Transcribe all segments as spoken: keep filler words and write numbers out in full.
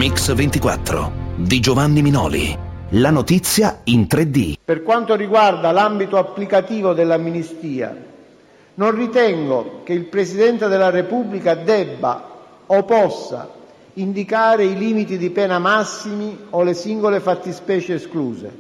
Mix ventiquattro di Giovanni Minoli. La notizia in tre D. Per quanto riguarda l'ambito applicativo dell'amnistia, non ritengo che il Presidente della Repubblica debba o possa indicare i limiti di pena massimi o le singole fattispecie escluse.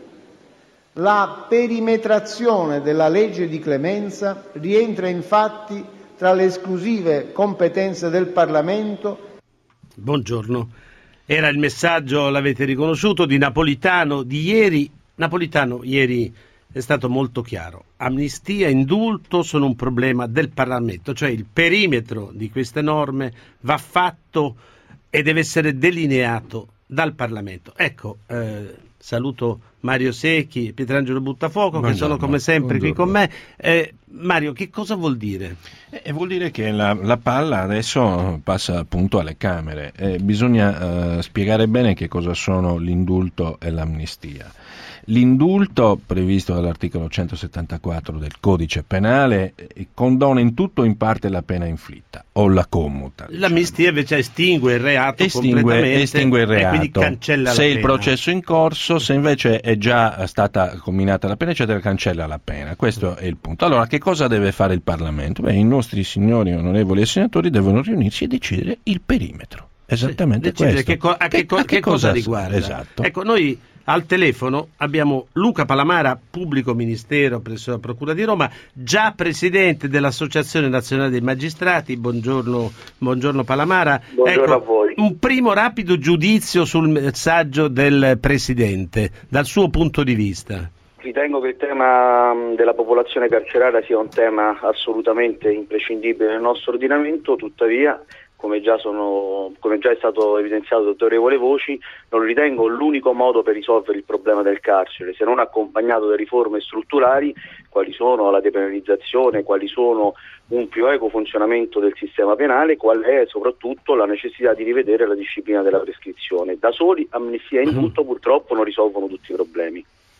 La perimetrazione della legge di clemenza rientra infatti tra le esclusive competenze del Parlamento. Buongiorno. Era il messaggio, l'avete riconosciuto, di Napolitano di ieri. Napolitano ieri è stato molto chiaro. Amnistia e indulto sono un problema del Parlamento, cioè il perimetro di queste norme va fatto e deve essere delineato dal Parlamento. Ecco, eh, saluto Mario Secchi e Pietrangelo Buttafuoco, buongiorno, che sono come sempre buongiorno. Qui con me. Eh, Mario, che cosa vuol dire? Eh, vuol dire che la, la palla adesso passa appunto alle Camere. Eh, bisogna eh, spiegare bene che cosa sono l'indulto e l'amnistia. L'indulto, previsto dall'articolo centosettantaquattro del Codice Penale, condona in tutto o in parte la pena inflitta o la commuta. Diciamo. L'amnistia invece estingue il reato estingue, completamente estingue il reato. E quindi cancella se la pena. Il processo è in corso, se invece è già stata comminata la pena, eccetera, cancella la pena. Questo è il punto. Allora, che cosa deve fare il Parlamento? Beh, i nostri signori onorevoli senatori devono riunirsi e decidere il perimetro. Esattamente sì, questo. Che co- a che, co- a che, che cosa, cosa riguarda? Esatto. Ecco, noi al telefono abbiamo Luca Palamara, pubblico ministero presso la Procura di Roma, già presidente dell'Associazione Nazionale dei Magistrati. Buongiorno, buongiorno Palamara. Buongiorno ecco, a voi. Un primo rapido giudizio sul messaggio del Presidente, dal suo punto di vista. Ritengo che il tema della popolazione carceraria sia un tema assolutamente imprescindibile nel nostro ordinamento, tuttavia Come già, sono, come già è stato evidenziato da autorevoli voci, non ritengo l'unico modo per risolvere il problema del carcere, se non accompagnato da riforme strutturali, quali sono la depenalizzazione, quali sono un più equo funzionamento del sistema penale, qual è soprattutto la necessità di rivedere la disciplina della prescrizione. Da soli amnistia e indulto purtroppo non risolvono tutti i problemi.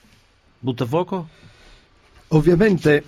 Buttafuoco? Ovviamente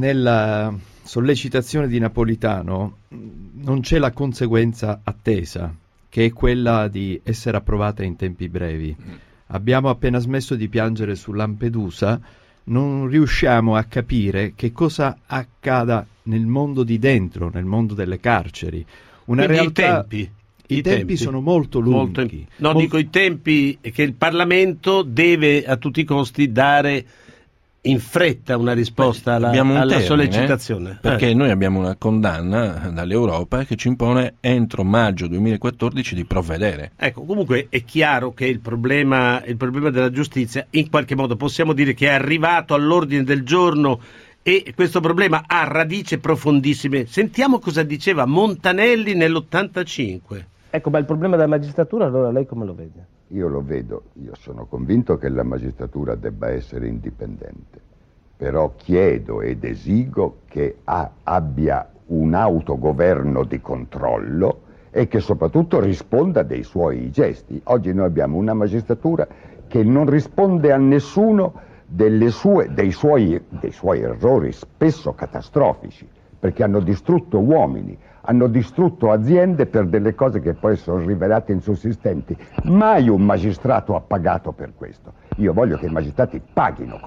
nella sollecitazione di Napolitano non c'è la conseguenza attesa, che è quella di essere approvata in tempi brevi. Mm. Abbiamo appena smesso di piangere su Lampedusa, non riusciamo a capire che cosa accada nel mondo di dentro, nel mondo delle carceri. Una Quindi realtà... i tempi. I, I tempi, tempi sono molto lunghi. Molto, no, Mol... dico i tempi che il Parlamento deve a tutti i costi dare in fretta una risposta alla, un alla termine, sollecitazione. Perché eh. noi abbiamo una condanna dall'Europa che ci impone entro maggio duemilaquattordici di provvedere. Ecco, comunque è chiaro che il problema, il problema della giustizia in qualche modo possiamo dire che è arrivato all'ordine del giorno e questo problema ha radici profondissime. Sentiamo cosa diceva Montanelli nell'ottantacinque. Ecco, ma il problema della magistratura allora lei come lo vede? Io lo vedo, io sono convinto che la magistratura debba essere indipendente, però chiedo ed esigo che ha, abbia un autogoverno di controllo e che soprattutto risponda dei suoi gesti. Oggi noi abbiamo una magistratura che non risponde a nessuno delle sue, dei, suoi, dei suoi errori spesso catastrofici, perché hanno distrutto uomini, hanno distrutto aziende per delle cose che poi sono rivelate insussistenti. Mai un magistrato ha pagato per questo. Io voglio che i magistrati paghino,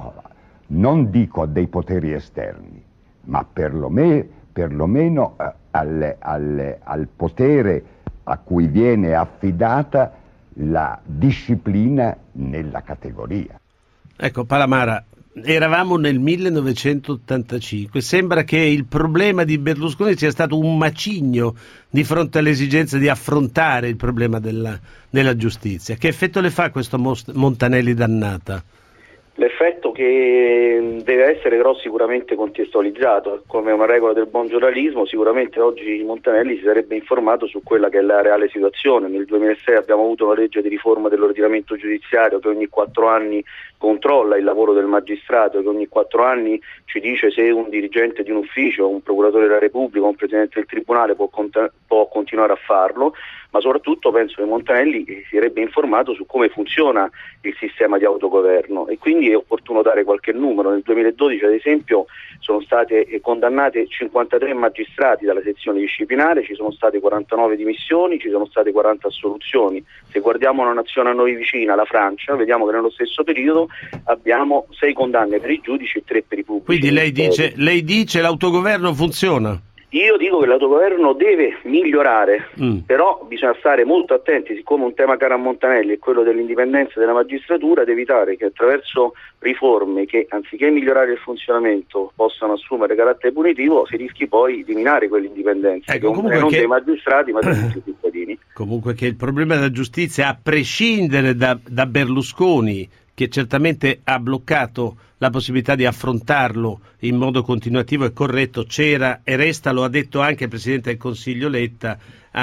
non dico dei poteri esterni, ma perlomeno, perlomeno eh, alle, alle, al potere a cui viene affidata la disciplina nella categoria. Ecco, Palamara, eravamo nel millenovecentottantacinque, sembra che il problema di Berlusconi sia stato un macigno di fronte all'esigenza di affrontare il problema della, della giustizia. Che effetto le fa questo most- Montanelli dannata? L'effetto che deve essere però sicuramente contestualizzato, come una regola del buon giornalismo, sicuramente oggi Montanelli si sarebbe informato su quella che è la reale situazione. Nel duemilasei abbiamo avuto una legge di riforma dell'ordinamento giudiziario che ogni quattro anni controlla il lavoro del magistrato, che ogni quattro anni ci dice se un dirigente di un ufficio, un procuratore della Repubblica, un presidente del tribunale può, cont- può continuare a farlo. ma soprattutto penso che Montanelli si sarebbe informato su come funziona il sistema di autogoverno, e quindi è opportuno dare qualche numero. Nel duemiladodici, ad esempio, sono state condannate cinquantatré magistrati dalla sezione disciplinare, ci sono state quarantanove dimissioni, ci sono state quaranta assoluzioni. Se guardiamo una nazione a noi vicina, la Francia, vediamo che nello stesso periodo abbiamo sei condanne per i giudici e tre per i pubblici. Quindi lei dice, lei dice l'autogoverno funziona? Io dico che l'autogoverno deve migliorare, mm. però bisogna stare molto attenti, siccome un tema caro a Montanelli è quello dell'indipendenza della magistratura, ad evitare che attraverso riforme che anziché migliorare il funzionamento possano assumere carattere punitivo, si rischi poi di minare quell'indipendenza, ecco, che non che... dei magistrati ma di tutti i cittadini. Comunque che il problema della giustizia, a prescindere da, da Berlusconi, che certamente ha bloccato la possibilità di affrontarlo in modo continuativo e corretto, c'era e resta, lo ha detto anche il Presidente del Consiglio Letta,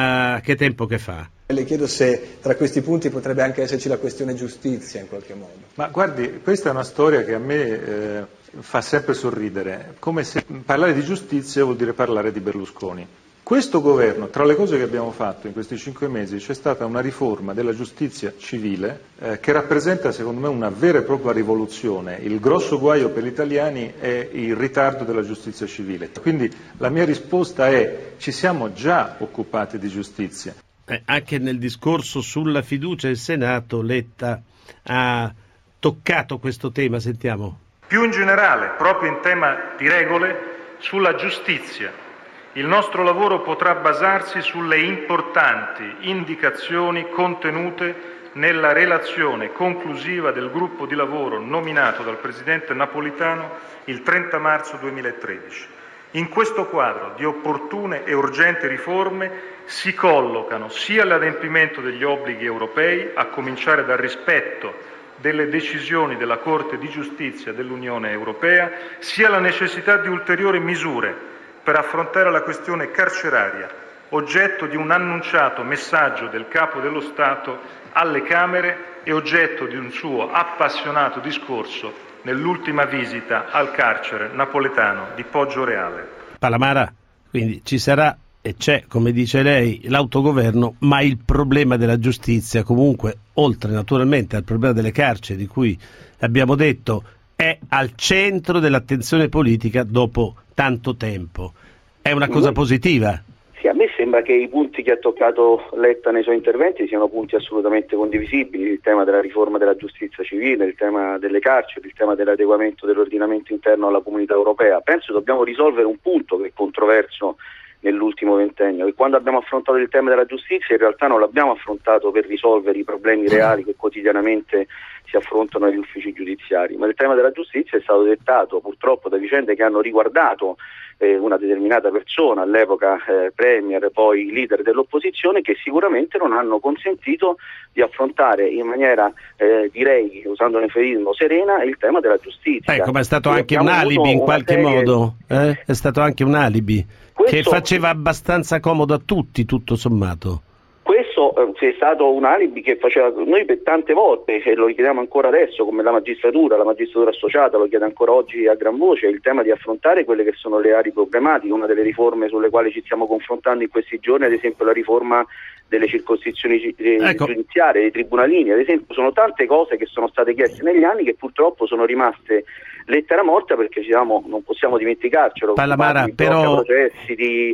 a che tempo che fa? Le chiedo se tra questi punti potrebbe anche esserci la questione giustizia in qualche modo. Ma guardi, questa è una storia che a me eh, fa sempre sorridere, come se parlare di giustizia vuol dire parlare di Berlusconi. Questo governo, tra le cose che abbiamo fatto in questi cinque mesi, c'è stata una riforma della giustizia civile eh, che rappresenta secondo me una vera e propria rivoluzione. Il grosso guaio per gli italiani è il ritardo della giustizia civile. Quindi la mia risposta è: ci siamo già occupati di giustizia. Eh, anche nel discorso sulla fiducia il Senato, Letta ha toccato questo tema, sentiamo. Più in generale, proprio in tema di regole, sulla giustizia. Il nostro lavoro potrà basarsi sulle importanti indicazioni contenute nella relazione conclusiva del gruppo di lavoro nominato dal Presidente Napolitano il trenta marzo duemilatredici. In questo quadro di opportune e urgenti riforme si collocano sia l'adempimento degli obblighi europei, a cominciare dal rispetto delle decisioni della Corte di Giustizia dell'Unione Europea, sia la necessità di ulteriori misure per affrontare la questione carceraria, oggetto di un annunciato messaggio del Capo dello Stato alle Camere e oggetto di un suo appassionato discorso nell'ultima visita al carcere napoletano di Poggioreale. Palamara, quindi ci sarà e c'è, come dice lei, l'autogoverno, ma il problema della giustizia, comunque, oltre naturalmente al problema delle carceri, di cui abbiamo detto, è al centro dell'attenzione politica dopo tanto tempo. È una cosa positiva? Sì, a me sembra che i punti che ha toccato Letta nei suoi interventi siano punti assolutamente condivisibili: il tema della riforma della giustizia civile, il tema delle carceri, il tema dell'adeguamento dell'ordinamento interno alla comunità europea. Penso dobbiamo risolvere un punto che è controverso nell'ultimo ventennio, e quando abbiamo affrontato il tema della giustizia in realtà non l'abbiamo affrontato per risolvere i problemi reali che quotidianamente si affrontano negli uffici giudiziari, ma il tema della giustizia è stato dettato purtroppo da vicende che hanno riguardato eh, una determinata persona, all'epoca eh, premier, poi leader dell'opposizione, che sicuramente non hanno consentito di affrontare in maniera, eh, direi, usando un eufemismo, serena il tema della giustizia. Ecco, ma è stato anche un alibi in qualche serie... modo, eh? È stato anche un alibi Questo... che faceva abbastanza comodo a tutti, tutto sommato. Questo eh, è stato un alibi che faceva noi per tante volte, e lo richiediamo ancora adesso, come la magistratura, la magistratura associata lo chiede ancora oggi a gran voce, il tema di affrontare quelle che sono le aree problematiche. Una delle riforme sulle quali ci stiamo confrontando in questi giorni, ad esempio, la riforma delle circoscrizioni ecco. giudiziarie, dei tribunalini, ad esempio. Sono tante cose che sono state chieste negli anni che purtroppo sono rimaste lettera morta, perché diciamo, non possiamo dimenticarcelo. Palamara, di però processi di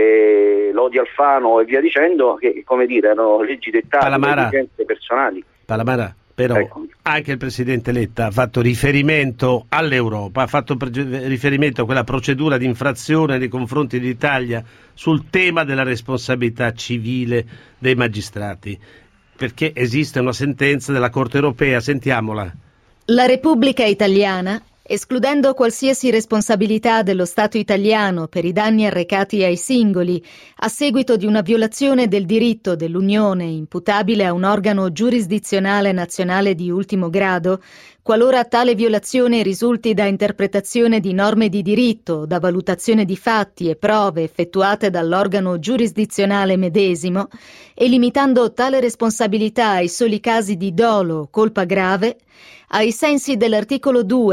eh, Lodi Alfano e via dicendo, che come dire erano leggi dettate da esigenze personali. Palamara, però ecco. Anche il Presidente Letta ha fatto riferimento all'Europa, ha fatto pre- riferimento a quella procedura di infrazione nei confronti dell'Italia sul tema della responsabilità civile dei magistrati, perché esiste una sentenza della Corte Europea, sentiamola. La Repubblica Italiana, escludendo qualsiasi responsabilità dello Stato italiano per i danni arrecati ai singoli a seguito di una violazione del diritto dell'Unione imputabile a un organo giurisdizionale nazionale di ultimo grado, qualora tale violazione risulti da interpretazione di norme di diritto, da valutazione di fatti e prove effettuate dall'organo giurisdizionale medesimo, e limitando tale responsabilità ai soli casi di dolo o colpa grave, ai sensi dell'articolo due,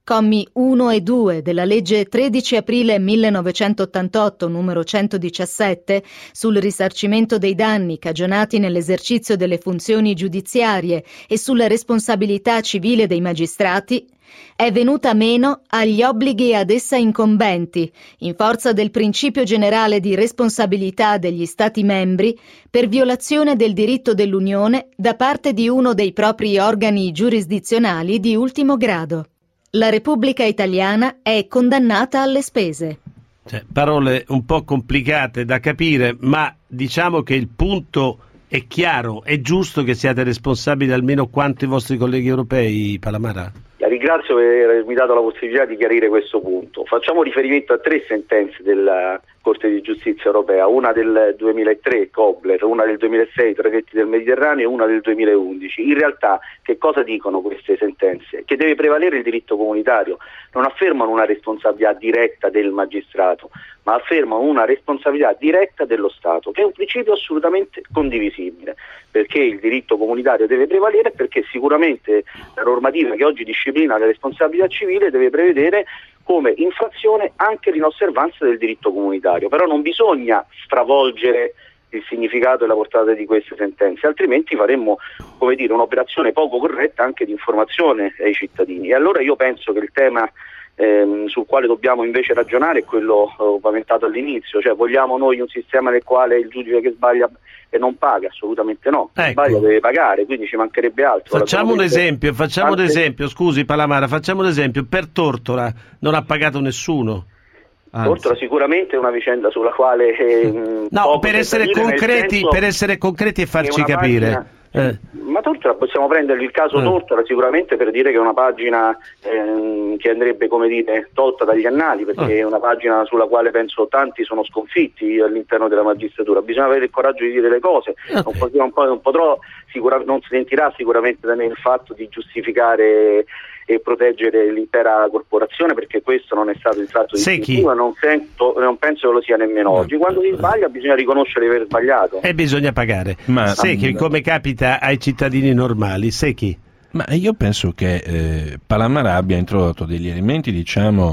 commi uno e due della legge tredici aprile millenovecentottantotto numero centodiciassette sul risarcimento dei danni cagionati nell'esercizio delle funzioni giudiziarie e sulla responsabilità civile dei magistrati, è venuta meno agli obblighi ad essa incombenti, in forza del principio generale di responsabilità degli Stati membri per violazione del diritto dell'Unione da parte di uno dei propri organi giurisdizionali di ultimo grado. La Repubblica Italiana è condannata alle spese. Cioè, parole un po' complicate da capire, ma diciamo che il punto è chiaro. È giusto che siate responsabili almeno quanto i vostri colleghi europei, Palamara? La ringrazio per avermi dato la possibilità di chiarire questo punto. Facciamo riferimento a tre sentenze della Corte di Giustizia Europea, una del duemilatré, Kobler, una del duemilasei, Traghetti del Mediterraneo, e una del duemilaundici. In realtà che cosa dicono queste sentenze? Che deve prevalere il diritto comunitario. Non affermano una responsabilità diretta del magistrato, ma affermano una responsabilità diretta dello Stato, che è un principio assolutamente condivisibile, perché il diritto comunitario deve prevalere, perché sicuramente la normativa che oggi disciplina la responsabilità civile deve prevedere come infrazione anche l'inosservanza del diritto comunitario. Però non bisogna stravolgere il significato e la portata di queste sentenze, altrimenti faremmo, come dire, un'operazione poco corretta anche di informazione ai cittadini. E allora io penso che il tema ehm, sul quale dobbiamo invece ragionare è quello eh, paventato all'inizio, cioè vogliamo noi un sistema nel quale il giudice che sbaglia e non paga? Assolutamente no, ecco. Sbaglia deve pagare, quindi ci mancherebbe altro. Facciamo un esempio, facciamo un esempio, scusi Palamara, facciamo un esempio, per Tortora non ha pagato nessuno. Anzi. Tortora sicuramente è una vicenda sulla quale eh, no, per essere concreti, per essere concreti e farci capire. Pagina, eh. Ma Tortora possiamo prendere il caso eh. Tortora sicuramente per dire che è una pagina ehm, che andrebbe, come dire, tolta dagli annali, perché eh. è una pagina sulla quale penso tanti sono sconfitti all'interno della magistratura. Bisogna avere il coraggio di dire le cose. Okay. Non, potrò, non, non, potrò, sicura, non si sentirà sicuramente da me il fatto di giustificare e proteggere l'intera corporazione, perché questo non è stato il tratto distintivo, non, sento, non penso che lo sia nemmeno oggi. Quando si sbaglia bisogna riconoscere di aver sbagliato. E bisogna pagare. Ma Secchi, come capita ai cittadini normali, Secchi? Ma io penso che eh, Palamara abbia introdotto degli elementi, diciamo,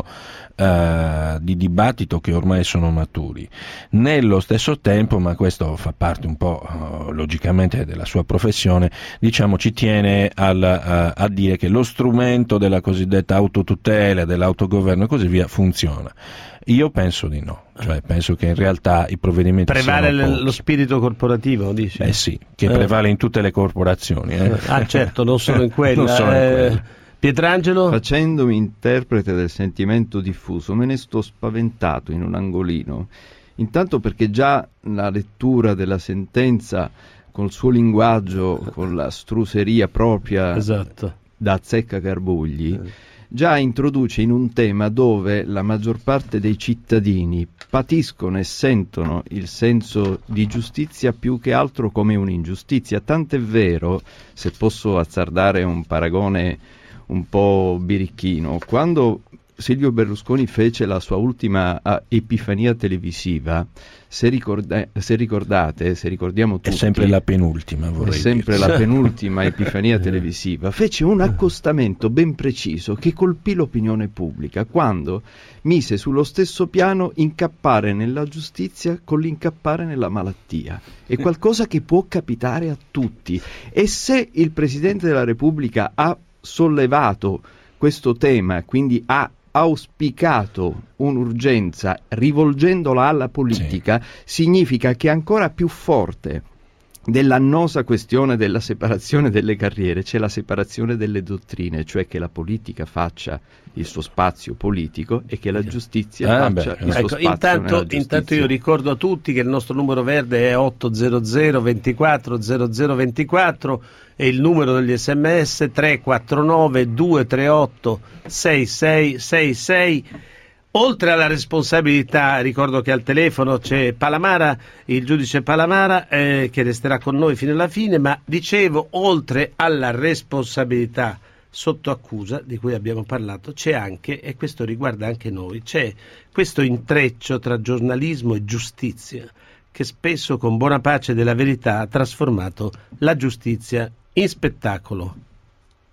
Uh, di dibattito che ormai sono maturi. Nello stesso tempo, ma questo fa parte un po' uh, logicamente della sua professione, diciamo ci tiene al, uh, a dire che lo strumento della cosiddetta autotutela, dell'autogoverno e così via funziona. Io penso di no, cioè penso che in realtà i provvedimenti prevale siano pochi. Lo spirito corporativo, dici? Eh sì, che eh. prevale in tutte le corporazioni. Eh. Ah certo, non solo in quella. non solo in quella. Eh. Pietrangelo? Facendomi interprete del sentimento diffuso, me ne sto spaventato in un angolino. Intanto perché già la lettura della sentenza col suo linguaggio, con la struseria propria esatto. da azzeccagarbugli, già introduce in un tema dove la maggior parte dei cittadini patiscono e sentono il senso di giustizia più che altro come un'ingiustizia. Tant'è vero, se posso azzardare un paragone un po' birichino, quando Silvio Berlusconi fece la sua ultima uh, epifania televisiva, se, ricorda- se ricordate, se ricordiamo tutti, è sempre la penultima, vorrei è sempre dire. la penultima epifania televisiva, fece un accostamento ben preciso che colpì l'opinione pubblica quando mise sullo stesso piano incappare nella giustizia con l'incappare nella malattia. È qualcosa che può capitare a tutti, e se il Presidente della Repubblica ha sollevato questo tema, quindi ha auspicato un'urgenza rivolgendola alla politica, sì. significa che ancora più forte dell'annosa questione della separazione delle carriere c'è la separazione delle dottrine, cioè che la politica faccia il suo spazio politico e che la giustizia ah, faccia beh. il suo ecco, spazio intanto, intanto io ricordo a tutti che il nostro numero verde è otto zero zero ventiquattro zero zero ventiquattro e il numero degli sms tre quattro nove due tre otto sei sei sei sei. Oltre alla responsabilità, ricordo che al telefono c'è Palamara, il giudice Palamara, eh, che resterà con noi fino alla fine, ma dicevo, oltre alla responsabilità sotto accusa di cui abbiamo parlato, c'è anche, e questo riguarda anche noi, c'è questo intreccio tra giornalismo e giustizia, che spesso con buona pace della verità ha trasformato la giustizia in spettacolo.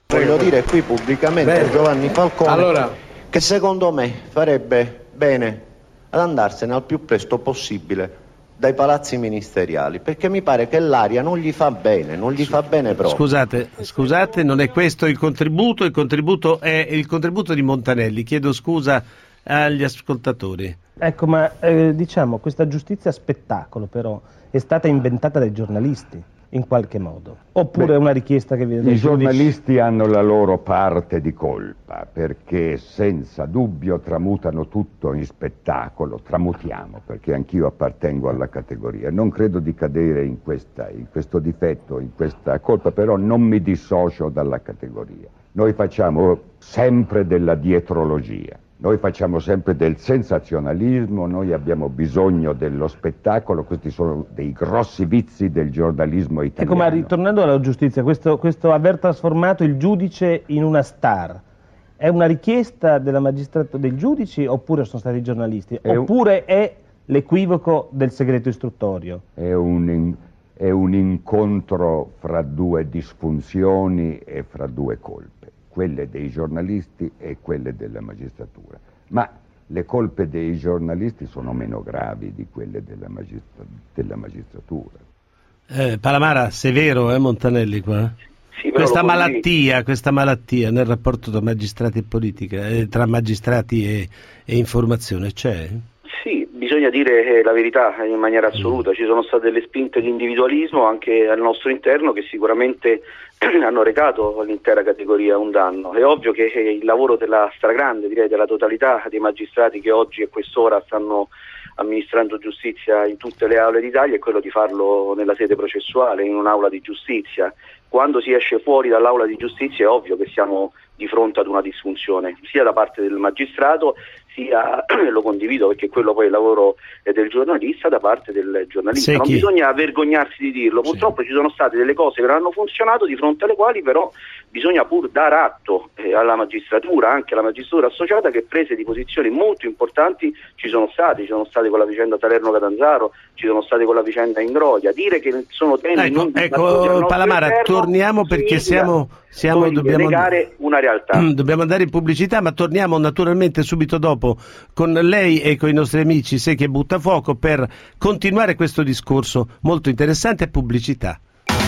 Voglio dire qui pubblicamente a Giovanni Falcone allora, che secondo me farebbe bene ad andarsene al più presto possibile dai palazzi ministeriali, perché mi pare che l'aria non gli fa bene, non gli fa bene proprio. Scusate, scusate, non è questo il contributo, il contributo è il contributo di Montanelli, chiedo scusa agli ascoltatori. Ecco, ma eh, diciamo, questa giustizia spettacolo però è stata inventata dai giornalisti, in qualche modo, oppure Beh, è una richiesta che viene dai i giudici? giornalisti hanno la loro parte di colpa, perché senza dubbio tramutano tutto in spettacolo, tramutiamo, perché anch'io appartengo alla categoria. Non credo di cadere in, questa, in questo difetto, in questa colpa, però non mi dissocio dalla categoria. Noi facciamo sempre della dietrologia. Noi facciamo sempre del sensazionalismo, noi abbiamo bisogno dello spettacolo, questi sono dei grossi vizi del giornalismo italiano. Ecco, ma ritornando alla giustizia, questo, questo aver trasformato il giudice in una star, è una richiesta della magistratura dei giudici oppure sono stati i giornalisti? È oppure un... è l'equivoco del segreto istruttorio? È un, in... è un incontro fra due disfunzioni e fra due colpe, quelle dei giornalisti e quelle della magistratura. Ma le colpe dei giornalisti sono meno gravi di quelle della, magistra- della magistratura. Eh, Palamara, severo, eh, Montanelli qua? Sì, questa malattia, questa malattia nel rapporto tra magistrati e politica, eh, tra magistrati e, e informazione, c'è? Sì, bisogna dire la verità in maniera assoluta, ci sono state delle spinte di individualismo anche al nostro interno che sicuramente hanno recato all'intera categoria un danno. È ovvio che il lavoro della stragrande, direi della totalità dei magistrati che oggi e quest'ora stanno amministrando giustizia in tutte le aule d'Italia è quello di farlo nella sede processuale, in un'aula di giustizia. Quando si esce fuori dall'aula di giustizia è ovvio che siamo di fronte ad una disfunzione, sia da parte del magistrato, sia, lo condivido perché quello poi è il lavoro del giornalista, da parte del giornalista. Non bisogna vergognarsi di dirlo, purtroppo sì. Ci sono state delle cose che non hanno funzionato, di fronte alle quali però bisogna pur dare atto eh, alla magistratura, anche alla magistratura associata, che prese di posizioni molto importanti ci sono state, ci sono state con la vicenda Salerno-Catanzaro, ci sono state con la vicenda Ingroia. Dire che sono temi ecco, non ecco Palamara, interno, torniamo perché siamo, siamo dobbiamo negare una realtà. Dobbiamo andare in pubblicità, ma torniamo naturalmente subito dopo con lei e con i nostri amici Secchi e Buttafuoco per continuare questo discorso molto interessante. Pubblicità.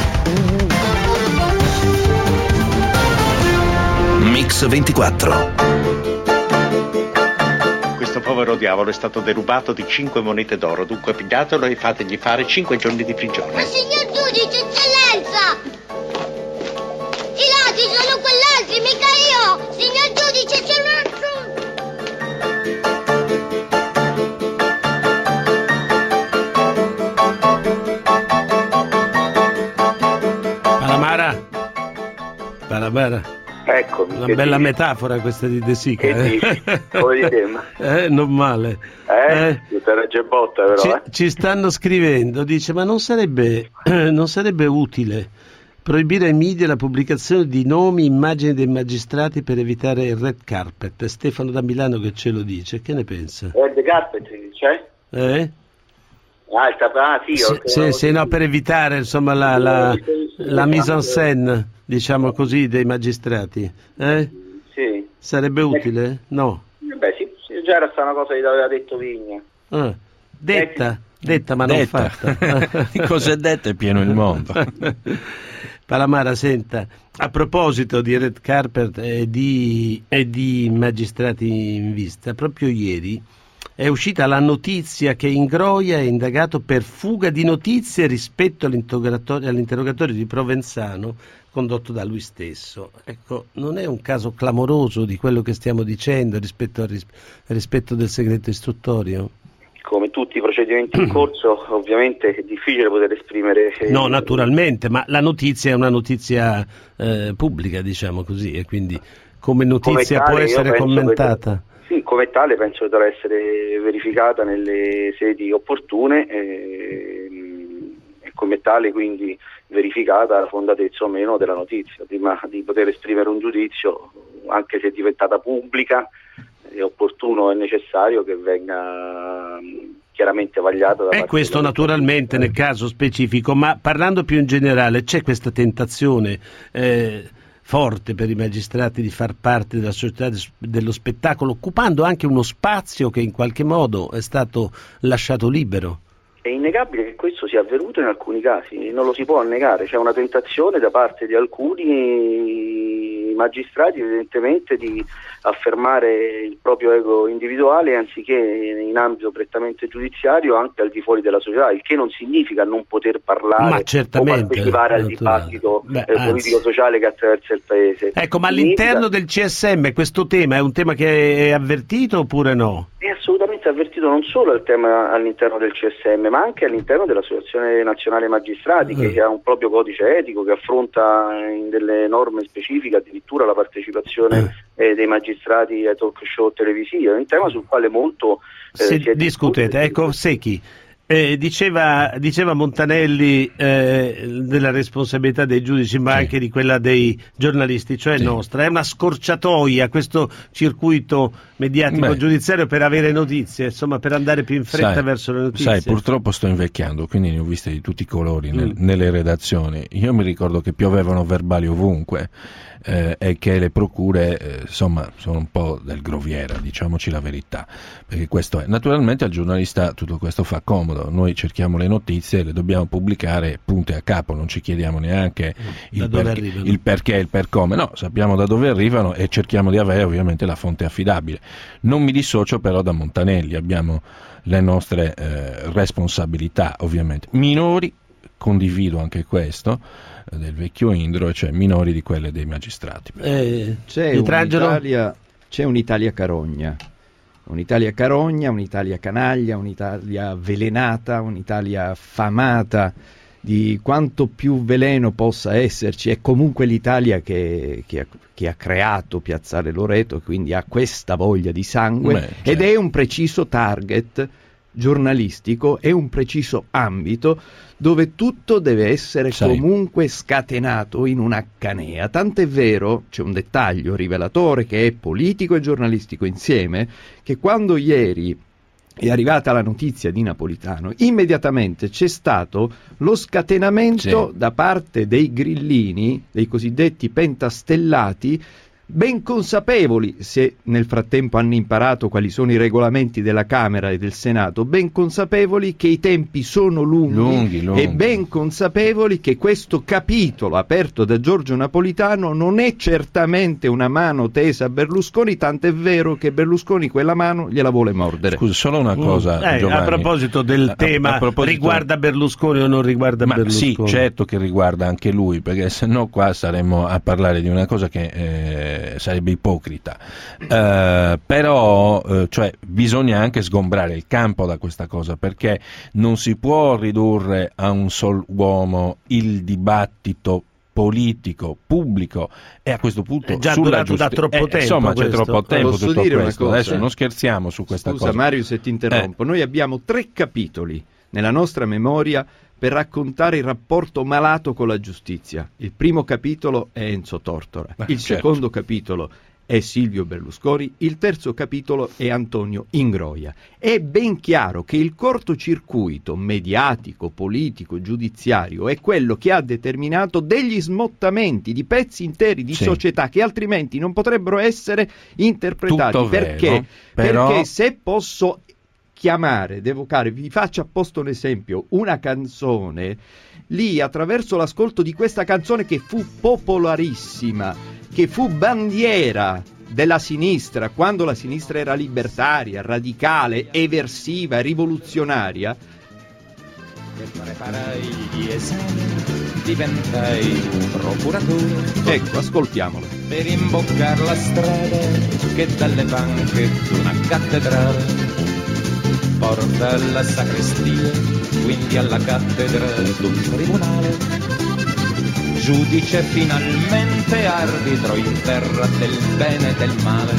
Mix ventiquattro. Questo povero diavolo è stato derubato di cinque monete d'oro, dunque pigliatelo e fategli fare cinque giorni di prigione. Ma signor giudice, eccellenza! I lati sono quell'altri, mica io! Signor giudice, c'è un altro! Palamara? Palamara? Ecco, una bella dici? Metafora questa di De Sica. Che eh? Come eh, non male. Eh? eh? Tutta regge botta, però, ci, eh? ci stanno scrivendo, dice, ma non sarebbe, eh, non sarebbe utile proibire ai media la pubblicazione di nomi, immagini dei magistrati per evitare il red carpet? È Stefano da Milano che ce lo dice, che ne pensa? Red carpet, dice? Eh? Ah, il tap- ah sì, sì, sì, sì, no, per evitare insomma la, la, la mise en scène, diciamo così, dei magistrati. Eh? Sì. Sarebbe utile? No. Beh sì, già era stata una cosa che aveva detto Vigna. Ah, detta, detta ma detta. non fatta. Di cose dette è pieno il mondo. Palamara, senta, a proposito di red carpet e di, e di magistrati in vista, proprio ieri è uscita la notizia che Ingroia è indagato per fuga di notizie rispetto all'interrogatorio, all'interrogatorio di Provenzano condotto da lui stesso. Ecco, non è un caso clamoroso di quello che stiamo dicendo rispetto al ris- rispetto del segreto istruttorio? Come tutti i procedimenti in corso, ovviamente è difficile poter esprimere... Eh, no, naturalmente, ma la notizia è una notizia eh, pubblica, diciamo così, e quindi come notizia come tale, può essere commentata. Che, sì, come tale penso che dovrà essere verificata nelle sedi opportune e, e come tale quindi verificata la fondatezza o meno della notizia. Prima di poter esprimere un giudizio, anche se è diventata pubblica, è opportuno e necessario che venga chiaramente vagliata da e questo naturalmente nel caso specifico, ma parlando più in generale c'è questa tentazione eh, forte per i magistrati di far parte della società dello spettacolo, occupando anche uno spazio che in qualche modo è stato lasciato libero. È innegabile che questo sia avvenuto in alcuni casi, non lo si può negare, c'è una tentazione da parte di alcuni magistrati evidentemente di affermare il proprio ego individuale anziché in ambito prettamente giudiziario anche al di fuori della società, il che non significa non poter parlare o partecipare al dibattito Beh, eh, politico-sociale che attraversa il Paese. Ecco, ma significa... all'interno del C S M questo tema è un tema che è avvertito oppure no? È assolutamente avvertito non solo il tema all'interno del C S M ma anche all'interno dell'Associazione Nazionale Magistrati, che ha un proprio codice etico che affronta in delle norme specifiche addirittura la partecipazione eh, dei magistrati ai talk show televisivi. È un tema sul quale molto eh, Se si è discutete. Ecco, Secchi, eh, diceva, diceva Montanelli eh, della responsabilità dei giudici ma sì. anche di quella dei giornalisti, cioè sì. nostra. È una scorciatoia questo circuito mediatico Beh. giudiziario per avere notizie, insomma, per andare più in fretta sai, verso le notizie. Sai, purtroppo sto invecchiando, quindi ne ho viste di tutti i colori nel, mm. nelle redazioni. Io mi ricordo che piovevano verbali ovunque eh, e che le procure eh, insomma sono un po' del groviera, diciamoci la verità, perché questo è. Naturalmente al giornalista tutto questo fa comodo, noi cerchiamo le notizie, le dobbiamo pubblicare punte a capo, non ci chiediamo neanche mm. il, per, il perché e il per come, no, sappiamo da dove arrivano e cerchiamo di avere ovviamente la fonte affidabile. Non mi dissocio però da Montanelli, abbiamo le nostre eh, responsabilità ovviamente. Minori, condivido anche questo, eh, del vecchio Indro, cioè minori di quelle dei magistrati. Eh, c'è, un'Italia, c'è un'Italia carogna, un'Italia carogna, un'Italia canaglia, un'Italia avvelenata, un'Italia affamata di quanto più veleno possa esserci. È comunque l'Italia che, che, ha, che ha creato Piazzale Loreto, quindi ha questa voglia di sangue. Beh, certo. Ed è un preciso target giornalistico, è un preciso ambito dove tutto deve essere Sai. comunque scatenato in una canea. Tant'è vero, c'è un dettaglio rivelatore che è politico e giornalistico insieme, che quando ieri è arrivata la notizia di Napolitano, immediatamente c'è stato lo scatenamento sì. da parte dei grillini, dei cosiddetti pentastellati, ben consapevoli, se nel frattempo hanno imparato quali sono i regolamenti della Camera e del Senato, ben consapevoli che i tempi sono lunghi, lunghi, lunghi. e ben consapevoli che questo capitolo aperto da Giorgio Napolitano non è certamente una mano tesa a Berlusconi, tant'è vero che Berlusconi quella mano gliela vuole mordere. Scusa, solo una cosa, mm. eh, Giovanni. A proposito del a, tema, a proposito... riguarda Berlusconi o non riguarda Ma Berlusconi? Sì, certo che riguarda anche lui, perché se no qua saremmo a parlare di una cosa che... Eh, sarebbe ipocrita, uh, però uh, cioè, bisogna anche sgombrare il campo da questa cosa, perché non si può ridurre a un sol uomo il dibattito politico, pubblico, e a questo punto è già sulla durato giusti- da troppo eh, tempo insomma questo. c'è troppo tempo Posso tutto dire questo. una cosa? Adesso non scherziamo su questa Scusa, cosa. Mario, se ti interrompo, eh. noi abbiamo tre capitoli nella nostra memoria per raccontare il rapporto malato con la giustizia. Il primo capitolo è Enzo Tortora, il certo. secondo capitolo è Silvio Berlusconi, il terzo capitolo è Antonio Ingroia. È ben chiaro che il cortocircuito mediatico, politico, giudiziario è quello che ha determinato degli smottamenti di pezzi interi di sì. società che altrimenti non potrebbero essere interpretati. Tutto perché? Vero, però... Perché se posso chiamare, evocare, vi faccio apposta un esempio, una canzone, lì attraverso l'ascolto di questa canzone che fu popolarissima, che fu bandiera della sinistra, quando la sinistra era libertaria, radicale, eversiva, rivoluzionaria. Preparai gli esami, diventai un procuratore. Ecco, ascoltiamolo. Per imboccar la strada che dalle banche d'una cattedrale porta alla sacrestia, quindi alla cattedra d'un tribunale. Giudice finalmente arbitro in terra del bene e del male.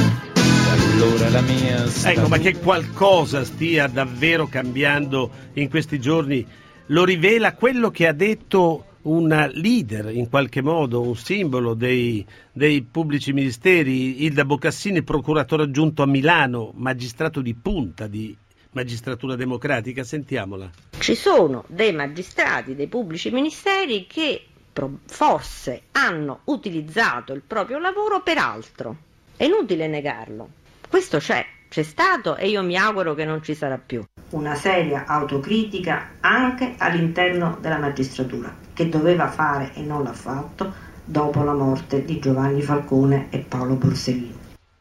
E allora la mia statura... Ecco, ma che qualcosa stia davvero cambiando in questi giorni lo rivela quello che ha detto un leader, in qualche modo, un simbolo dei, dei pubblici ministeri, Ilda Boccassini, procuratore aggiunto a Milano, magistrato di punta di Magistratura Democratica. Sentiamola. Ci sono dei magistrati, dei pubblici ministeri che pro- forse hanno utilizzato il proprio lavoro per altro. È inutile negarlo. Questo c'è, c'è stato e io mi auguro che non ci sarà più. Una seria autocritica anche all'interno della magistratura, che doveva fare e non l'ha fatto dopo la morte di Giovanni Falcone e Paolo Borsellino.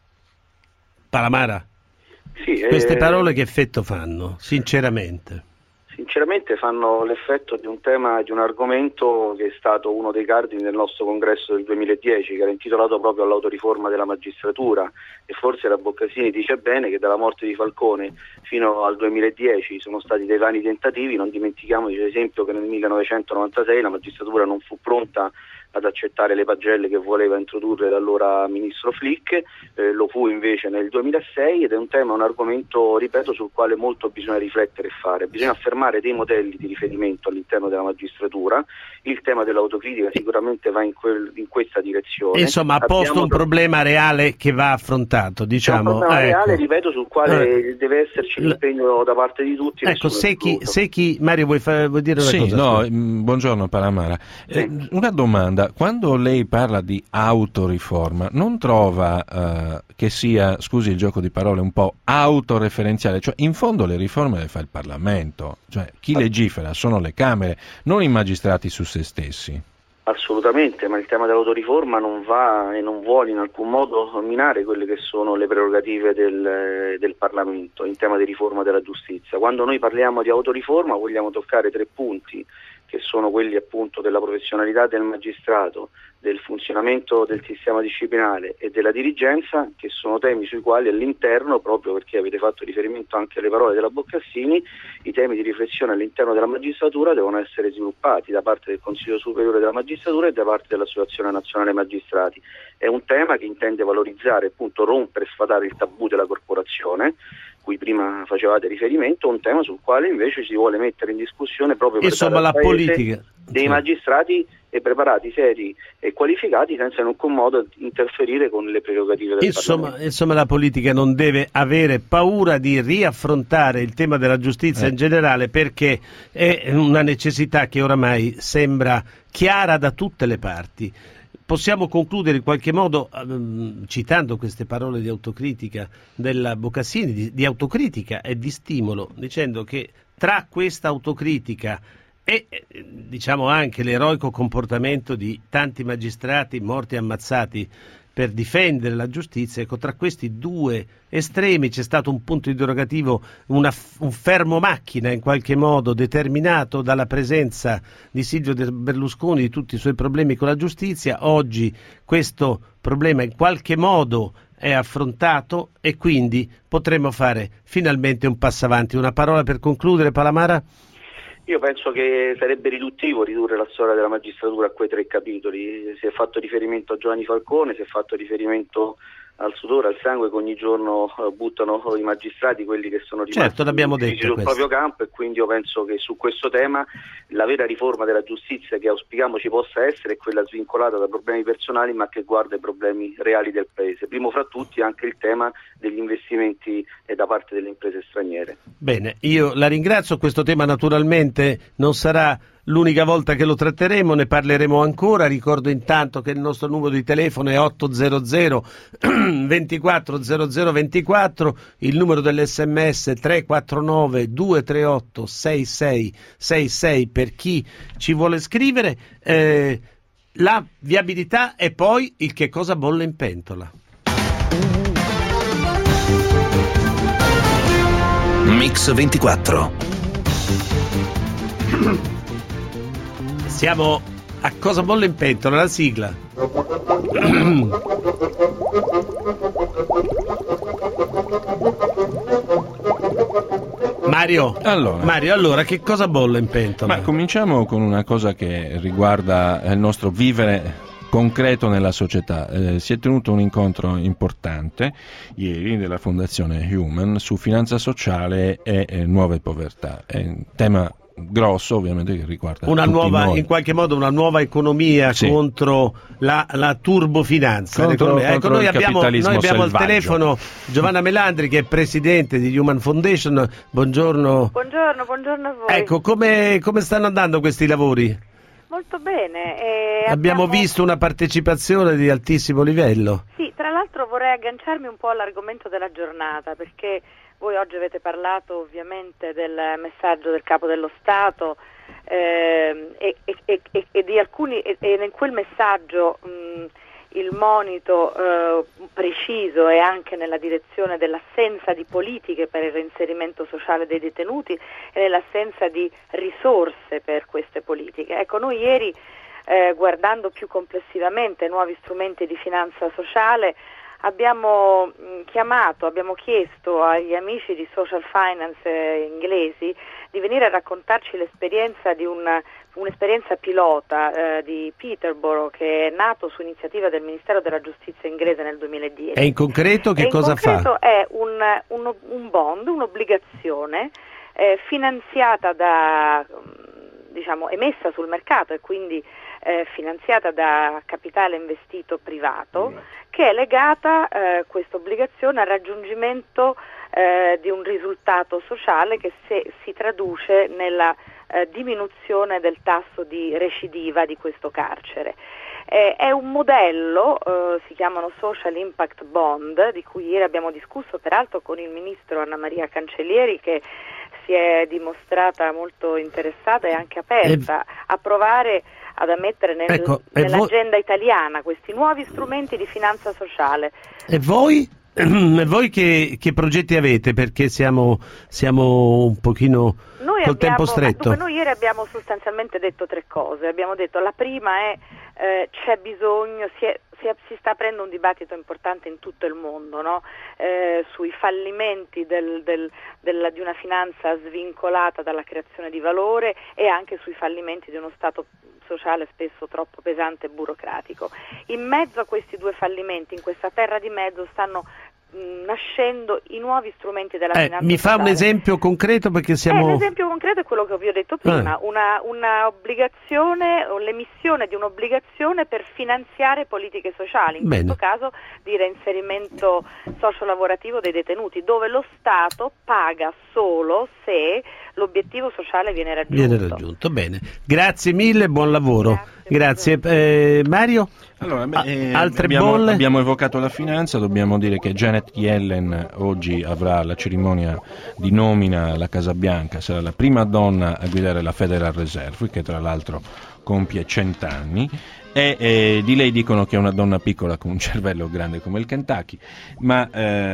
Palamara, sì, queste eh... parole che effetto fanno, sinceramente? Sinceramente fanno l'effetto di un tema, di un argomento che è stato uno dei cardini del nostro congresso del duemiladieci, che era intitolato proprio all'autoriforma della magistratura, e forse la Boccasini dice bene che dalla morte di Falcone fino al duemiladieci sono stati dei vani tentativi. Non dimentichiamoci ad esempio che nel millenovecentonovantasei la magistratura non fu pronta ad accettare le pagelle che voleva introdurre l'allora ministro Flick, eh, lo fu invece nel duemilasei, ed è un tema, un argomento, ripeto, sul quale molto bisogna riflettere e fare. Bisogna affermare dei modelli di riferimento all'interno della magistratura. Il tema dell'autocritica sicuramente va in, quel, in questa direzione. Insomma, ha posto un problema reale che va affrontato, diciamo. È un problema ah, reale, ecco. ripeto, sul quale eh, deve esserci l'impegno da parte di tutti. Ecco, Secchi, Secchi, Mario, vuoi, fa, vuoi dire una sì, cosa? No, mh, buongiorno Palamara. Sì. Eh, una domanda. Quando lei parla di autoriforma, non trova eh, che sia, scusi il gioco di parole, un po' autoreferenziale? Cioè, in fondo le riforme le fa il Parlamento, cioè chi legifera sono le Camere, non i magistrati su se stessi. Assolutamente, ma il tema dell'autoriforma non va e non vuole in alcun modo minare quelle che sono le prerogative del, del Parlamento in tema di riforma della giustizia. Quando noi parliamo di autoriforma vogliamo toccare tre punti, che sono quelli appunto della professionalità del magistrato, del funzionamento del sistema disciplinare e della dirigenza, che sono temi sui quali all'interno, proprio perché avete fatto riferimento anche alle parole della Boccassini, i temi di riflessione all'interno della magistratura devono essere sviluppati da parte del Consiglio Superiore della Magistratura e da parte dell'Associazione Nazionale Magistrati. È un tema che intende valorizzare, appunto rompere e sfatare il tabù della corporazione, cui prima facevate riferimento, un tema sul quale invece si vuole mettere in discussione proprio per Insomma, dare al la Paese politica dei magistrati e preparati, seri e qualificati, senza in alcun modo interferire con le prerogative del insomma, Parlamento. insomma, la politica non deve avere paura di riaffrontare il tema della giustizia eh. in generale, perché è una necessità che oramai sembra chiara da tutte le parti. Possiamo concludere in qualche modo um, citando queste parole di autocritica della Boccassini, di, di autocritica e di stimolo, dicendo che tra questa autocritica e diciamo anche l'eroico comportamento di tanti magistrati morti e ammazzati per difendere la giustizia, ecco, tra questi due estremi c'è stato un punto interrogativo, una, un fermo macchina in qualche modo determinato dalla presenza di Silvio Berlusconi, di tutti i suoi problemi con la giustizia. Oggi questo problema in qualche modo è affrontato e quindi potremo fare finalmente un passo avanti. Una parola per concludere, Palamara? Io penso che sarebbe riduttivo ridurre la storia della magistratura a quei tre capitoli. Si è fatto riferimento a Giovanni Falcone, si è fatto riferimento al sudore, al sangue che ogni giorno uh, buttano i magistrati, quelli che sono rimasti certo, l'abbiamo detto sul questo. proprio campo, e quindi io penso che su questo tema la vera riforma della giustizia che auspichiamo ci possa essere è quella svincolata da problemi personali, ma che guarda i problemi reali del Paese. Primo fra tutti anche il tema degli investimenti eh, da parte delle imprese straniere. Bene, io la ringrazio. Questo tema naturalmente non sarà l'unica volta che lo tratteremo, ne parleremo ancora. Ricordo intanto che il nostro numero di telefono è otto zero zero ventiquattro zero zero ventiquattro, il numero dell'esse emme esse tre quattro nove due tre otto sei sei sei sei per chi ci vuole scrivere. Eh, la viabilità e poi il che cosa bolle in pentola. Mix ventiquattro. Siamo a cosa bolle in pentola, la sigla. Mario, allora. Mario, allora che cosa bolle in pentola? Ma cominciamo con una cosa che riguarda il nostro vivere concreto nella società. Eh, si è tenuto un incontro importante ieri della Fondazione Human su finanza sociale e eh, nuove povertà. È un tema grosso ovviamente che riguarda una tutti nuova, noi. in qualche modo una nuova economia sì. contro la, la turbofinanza. Contro, ecco, contro noi il abbiamo, noi abbiamo al selvaggio. telefono Giovanna Melandri, che è presidente di Human Foundation. Buongiorno. Buongiorno, buongiorno a voi. Ecco, come, come stanno andando questi lavori? Molto bene. E abbiamo... abbiamo visto una partecipazione di altissimo livello. Sì, tra l'altro vorrei agganciarmi un po' all'argomento della giornata, perché voi oggi avete parlato ovviamente del messaggio del Capo dello Stato eh, e, e, e, e di alcuni e, e in quel messaggio mh, il monito eh, preciso è anche nella direzione dell'assenza di politiche per il reinserimento sociale dei detenuti e nell'assenza di risorse per queste politiche. Ecco, noi ieri, eh, guardando più complessivamente nuovi strumenti di finanza sociale, abbiamo mh, chiamato, abbiamo chiesto agli amici di Social Finance eh, inglesi di venire a raccontarci l'esperienza di un, un'esperienza pilota eh, di Peterborough, che è nato su iniziativa del Ministero della Giustizia inglese nel duemiladieci. E in concreto che e cosa in concreto fa? È un, un, un bond, un'obbligazione eh, finanziata da, diciamo, emessa sul mercato e quindi eh, finanziata da capitale investito privato, mm. che è legata, eh, questa obbligazione, al raggiungimento eh, di un risultato sociale che se, si traduce nella eh, diminuzione del tasso di recidiva di questo carcere. Eh, è un modello, eh, si chiamano Social Impact Bond, di cui ieri abbiamo discusso peraltro con il ministro Anna Maria Cancellieri, che si è dimostrata molto interessata e anche aperta e... a provare ad ammettere nel, ecco, nell'agenda vo... italiana questi nuovi strumenti di finanza sociale. E voi? E voi che, che progetti avete? Perché siamo, siamo un pochino noi col abbiamo, tempo stretto. Dunque, noi ieri abbiamo sostanzialmente detto tre cose. Abbiamo detto, la prima è eh, c'è bisogno, si, è, si, è, si sta aprendo un dibattito importante in tutto il mondo, no? eh, sui fallimenti del, del, del, di una finanza svincolata dalla creazione di valore e anche sui fallimenti di uno Stato sociale spesso troppo pesante e burocratico. In mezzo a questi due fallimenti, in questa terra di mezzo, stanno mh, nascendo i nuovi strumenti della eh, finanza mi sociale. fa un esempio concreto, perché siamo... Eh, l'esempio concreto è quello che vi ho detto prima, eh. una, una obbligazione o l'emissione di un'obbligazione per finanziare politiche sociali, in Bene. questo caso di reinserimento sociolavorativo dei detenuti, dove lo Stato paga solo se l'obiettivo sociale viene raggiunto. Viene raggiunto, bene. Grazie mille, buon lavoro. Grazie. Grazie. Eh, Mario? Allora, beh, eh, altre abbiamo, bolle? Abbiamo evocato la finanza, dobbiamo dire che Janet Yellen oggi avrà la cerimonia di nomina alla Casa Bianca, sarà la prima donna a guidare la Federal Reserve, che tra l'altro compie cent'anni. E eh, di lei dicono che è una donna piccola con un cervello grande come il Kentucky, ma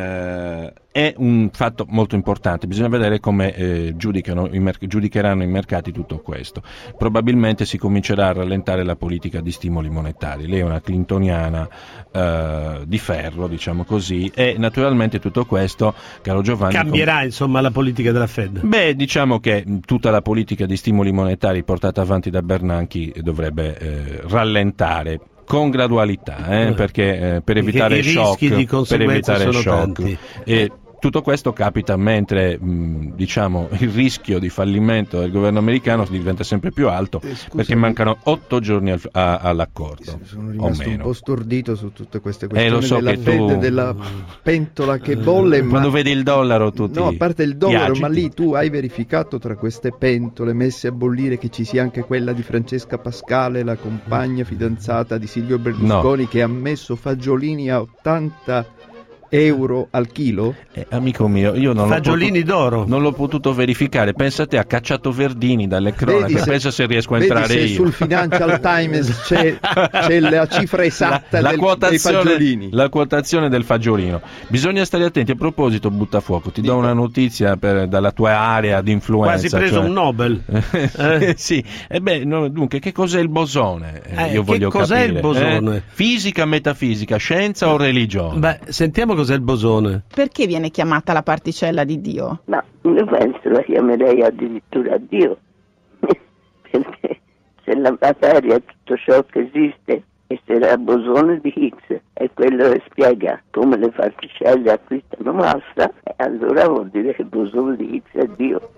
eh, è un fatto molto importante. Bisogna vedere come eh, giudicano i mer- giudicheranno i mercati tutto questo. Probabilmente si comincerà a rallentare la politica di stimoli monetari. Lei è una clintoniana eh, di ferro, diciamo così, e naturalmente tutto questo, caro Giovanni, cambierà com- insomma la politica della Fed. Beh, diciamo che tutta la politica di stimoli monetari portata avanti da Bernanke dovrebbe eh, rallentare con gradualità, eh, perché eh, per evitare i shock, rischi di conseguenza per evitare sono shock. tanti. E tutto questo capita mentre mh, diciamo il rischio di fallimento del governo americano diventa sempre più alto, eh, perché mancano otto giorni al, a, all'accordo. Sono rimasto o meno. un po' stordito su tutte queste eh, questioni lo so della che Fed, tu... della pentola che bolle. Quando ma... vedi il dollaro tu ti No, a parte il dollaro, agiti. ma lì tu hai verificato tra queste pentole messe a bollire che ci sia anche quella di Francesca Pascale, la compagna fidanzata di Silvio Berlusconi, no. che ha messo fagiolini a ottanta euro al chilo? Eh, amico mio, io non fagiolini l'ho potuto, d'oro non l'ho potuto verificare. Pensa te, ha cacciato Verdini dalle cronache, se, pensa se riesco a entrare vedi se io sul Financial Times c'è, c'è la cifra esatta la, la del, quotazione, dei fagiolini, la quotazione del fagiolino. Bisogna stare attenti. A proposito, buttafuoco, ti do una notizia per, dalla tua area di influenza. Quasi preso cioè... un Nobel. eh. Sì, e beh, no, dunque, che cos'è il bosone? Eh, io voglio che cos'è capire. il bosone? Eh? Fisica, metafisica, scienza o religione? Beh, sentiamo cos'è il bosone. Perché viene chiamata la particella di Dio? Ma io penso la chiamerei addirittura Dio, perché se la materia è tutto ciò che esiste, essere a bosone di Higgs, e quello che spiega come le particelle acquistano massa, e allora vuol dire che il bosone di Higgs è Dio.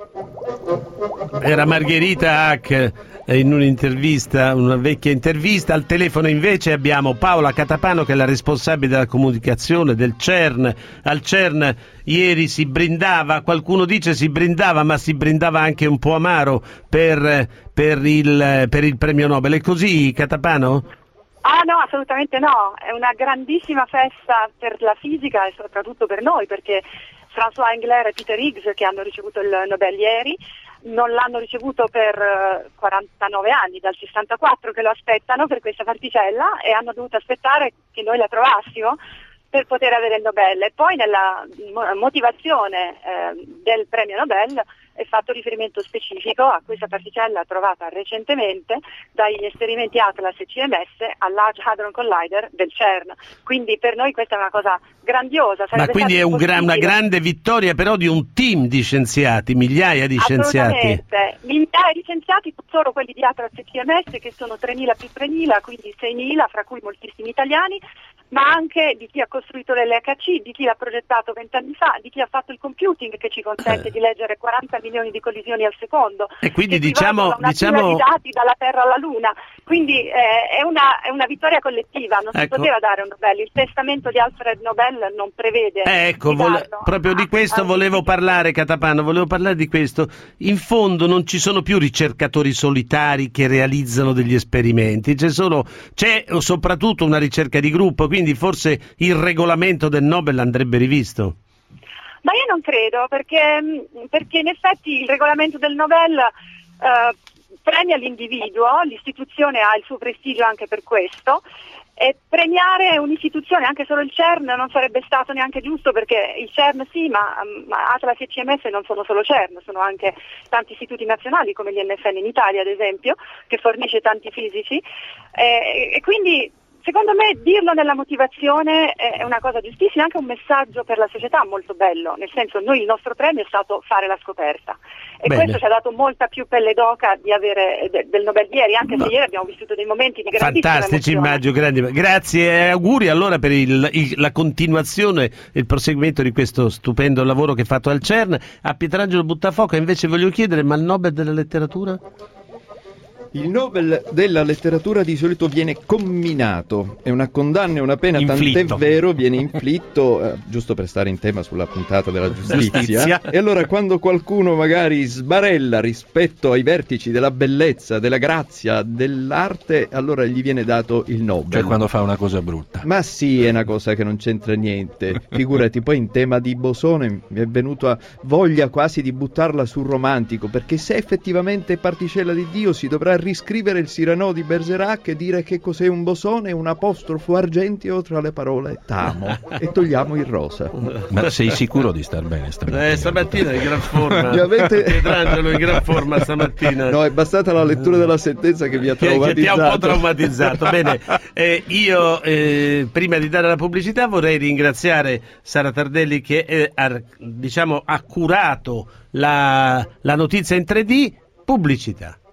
Era Margherita Hack in un'intervista, una vecchia intervista. Al telefono invece abbiamo Paola Catapano, che è la responsabile della comunicazione del CERN. Al CERN ieri si brindava, qualcuno dice si brindava, ma si brindava anche un po' amaro per, per, il, per il premio Nobel. È così, Catapano? Ah no, assolutamente no, è una grandissima festa per la fisica e soprattutto per noi, perché François Englert e Peter Higgs, che hanno ricevuto il Nobel ieri, non l'hanno ricevuto per quarantanove anni, dal sessantaquattro che lo aspettano per questa particella, e hanno dovuto aspettare che noi la trovassimo per poter avere il Nobel. E poi nella motivazione eh, del premio Nobel è fatto riferimento specifico a questa particella trovata recentemente dagli esperimenti Atlas e C M S al Large Hadron Collider del CERN. Quindi per noi questa è una cosa grandiosa. Ma quindi è un gra- una grande vittoria però di un team di scienziati, migliaia di scienziati. Assolutamente, migliaia di scienziati, non solo quelli di Atlas e C M S, che sono tremila più tremila, quindi seimila, fra cui moltissimi italiani, ma anche di chi ha costruito l'L H C, di chi l'ha progettato vent'anni fa, di chi ha fatto il computing che ci consente eh. di leggere quaranta milioni di collisioni al secondo, e quindi che diciamo, una diciamo... di dati dalla Terra alla Luna. Quindi eh, è, una, è una vittoria collettiva, non ecco. si poteva dare un Nobel, il testamento di Alfred Nobel non prevede eh, ecco, vole... proprio di questo a... volevo parlare, Catapano, volevo parlare di questo. In fondo non ci sono più ricercatori solitari che realizzano degli esperimenti, c'è solo, c'è soprattutto una ricerca di gruppo, quindi forse il regolamento del Nobel andrebbe rivisto. Ma io non credo, perché, perché in effetti il regolamento del Nobel eh, premia l'individuo, l'istituzione ha il suo prestigio anche per questo, e premiare un'istituzione, anche solo il CERN, non sarebbe stato neanche giusto, perché il CERN sì, ma, ma Atlas e C M S non sono solo CERN, sono anche tanti istituti nazionali come l'I N F N in Italia ad esempio, che fornisce tanti fisici, e, e quindi secondo me dirlo nella motivazione è una cosa giustissima, anche un messaggio per la società molto bello, nel senso, noi il nostro premio è stato fare la scoperta, e Bene. questo ci ha dato molta più pelle d'oca di avere de, del Nobel di ieri, anche Ma... se ieri abbiamo vissuto dei momenti di grandissima fantastici, emozione. immagino, grandi. Grazie e auguri allora per il, il, la continuazione e il proseguimento di questo stupendo lavoro che è fatto al CERN. A Pietrangelo Buttafoca invece voglio chiedere, ma il Nobel della letteratura? Il Nobel della letteratura di solito viene comminato, è una condanna e una pena, inflitto. Tant'è vero viene inflitto, eh, giusto per stare in tema sulla puntata della giustizia, giustizia. E allora quando qualcuno magari sbarella rispetto ai vertici della bellezza, della grazia, dell'arte, allora gli viene dato il Nobel. Cioè quando fa una cosa brutta. Ma sì, è una cosa che non c'entra niente, figurati. Poi in tema di bosone mi è venuta voglia quasi di buttarla sul romantico, perché se effettivamente è particella di Dio si dovrà riscrivere il Cyrano di Bergerac e dire che cos'è un bosone, un apostrofo argenteo tra le parole t'amo, e togliamo il rosa. Ma sei sicuro di star bene stamattina? Eh, stamattina è in gran forma. Ovviamente... Pietrangelo in gran forma stamattina. No, è bastata la lettura della sentenza che vi ha traumatizzato. Che, che ti ha un po' traumatizzato. Bene, eh, io eh, prima di dare la pubblicità vorrei ringraziare Sara Tardelli che eh, ha, diciamo, ha curato la, la notizia in tre D. Pubblicità.